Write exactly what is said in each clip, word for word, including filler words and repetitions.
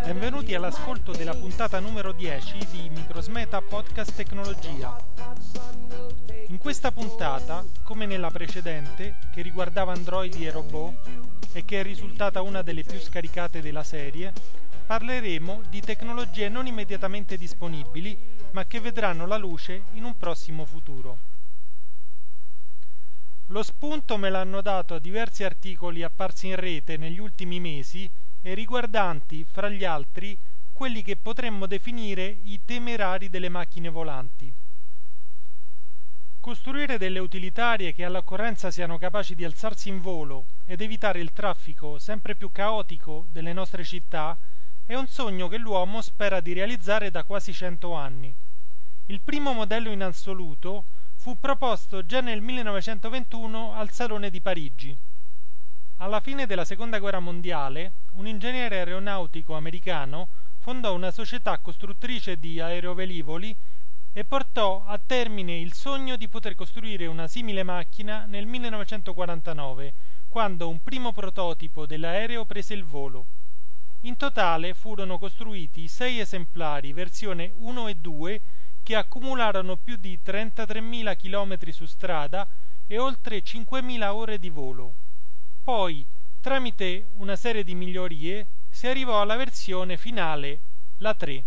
Benvenuti all'ascolto della puntata numero dieci di Microsmeta Podcast Tecnologia. In questa puntata, come nella precedente, che riguardava androidi e robot e che è risultata una delle più scaricate della serie, parleremo di tecnologie non immediatamente disponibili, ma che vedranno la luce in un prossimo futuro. Lo spunto me l'hanno dato diversi articoli apparsi in rete negli ultimi mesi e riguardanti, fra gli altri, quelli che potremmo definire i temerari delle macchine volanti. Costruire delle utilitarie che all'occorrenza siano capaci di alzarsi in volo ed evitare il traffico sempre più caotico delle nostre città è un sogno che l'uomo spera di realizzare da quasi cento anni. Il primo modello in assoluto fu proposto già nel millenovecentoventuno al Salone di Parigi. Alla fine della Seconda Guerra Mondiale, un ingegnere aeronautico americano fondò una società costruttrice di aerovelivoli e portò a termine il sogno di poter costruire una simile macchina nel millenovecentoquarantanove, quando un primo prototipo dell'aereo prese il volo. In totale furono costruiti sei esemplari versione uno e due che accumularono più di trentatremila chilometri su strada e oltre cinquemila ore di volo. Poi, tramite una serie di migliorie, si arrivò alla versione finale, la tre.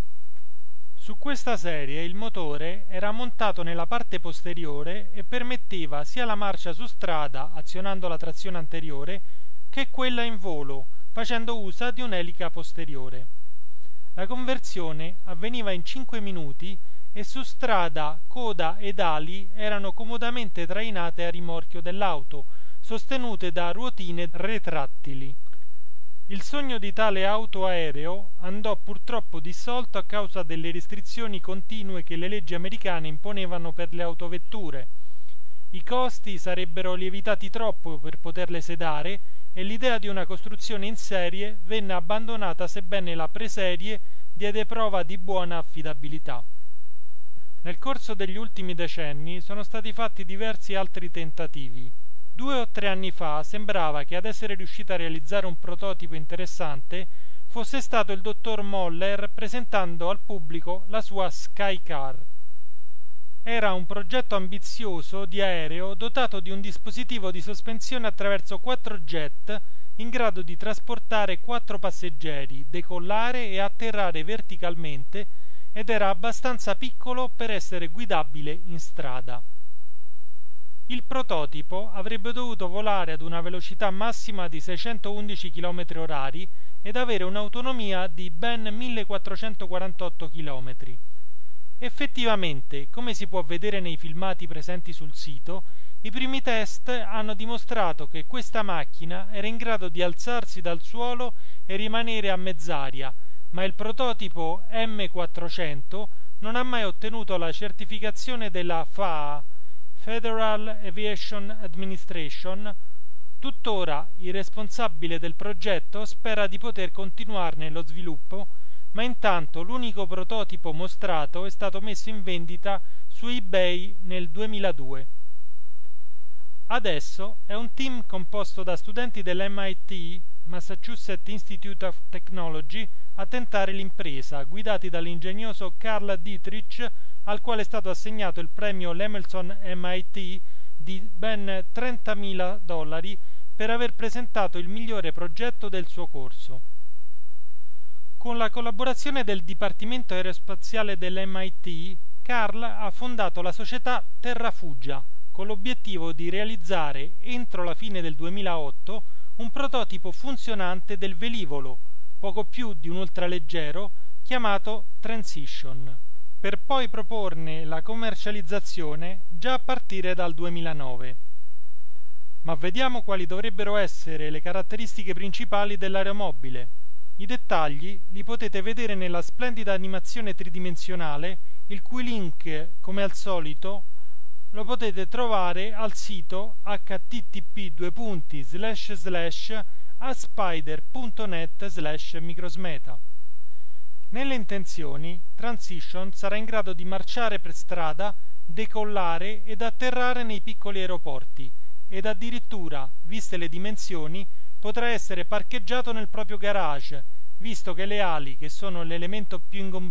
Su questa serie il motore era montato nella parte posteriore e permetteva sia la marcia su strada azionando la trazione anteriore che quella in volo, facendo uso di un'elica posteriore. La conversione avveniva in cinque minuti e su strada coda ed ali erano comodamente trainate a rimorchio dell'auto, sostenute da ruotine retrattili. Il sogno di tale auto aereo andò purtroppo dissolto a causa delle restrizioni continue che le leggi americane imponevano per le autovetture. I costi sarebbero lievitati troppo per poterle sedare e l'idea di una costruzione in serie venne abbandonata sebbene la preserie diede prova di buona affidabilità. Nel corso degli ultimi decenni sono stati fatti diversi altri tentativi. Due o tre anni fa sembrava che ad essere riuscito a realizzare un prototipo interessante fosse stato il dottor Moller presentando al pubblico la sua Skycar. Era un progetto ambizioso di aereo dotato di un dispositivo di sospensione attraverso quattro jet in grado di trasportare quattro passeggeri, decollare e atterrare verticalmente ed era abbastanza piccolo per essere guidabile in strada. Il prototipo avrebbe dovuto volare ad una velocità massima di seicentoundici chilometri orari ed avere un'autonomia di ben millequattrocentoquarantotto chilometri. Effettivamente, come si può vedere nei filmati presenti sul sito, i primi test hanno dimostrato che questa macchina era in grado di alzarsi dal suolo e rimanere a mezz'aria, ma il prototipo M quattrocento non ha mai ottenuto la certificazione della F A A, Federal Aviation Administration. Tuttora il responsabile del progetto spera di poter continuarne lo sviluppo, ma intanto l'unico prototipo mostrato è stato messo in vendita su eBay nel duemiladue. Adesso è un team composto da studenti dell'M I T, Massachusetts Institute of Technology, a tentare l'impresa, guidati dall'ingegnoso Carl Dietrich, al quale è stato assegnato il premio Lemelson M I T di ben trentamila dollari per aver presentato il migliore progetto del suo corso. Con la collaborazione del Dipartimento Aerospaziale dell'M I T, Carl ha fondato la società Terrafugia, con l'obiettivo di realizzare, entro la fine del duemilaotto, un prototipo funzionante del velivolo, poco più di un ultraleggero, chiamato Transition, per poi proporne la commercializzazione già a partire dal duemilanove. Ma vediamo quali dovrebbero essere le caratteristiche principali dell'aeromobile. I dettagli li potete vedere nella splendida animazione tridimensionale, il cui link, come al solito, lo potete trovare al sito h t t p due punti slash slash aspider punto net slash microsmeta. Nelle intenzioni, Transition sarà in grado di marciare per strada, decollare ed atterrare nei piccoli aeroporti ed addirittura, viste le dimensioni, potrà essere parcheggiato nel proprio garage, visto che le ali, che sono l'elemento più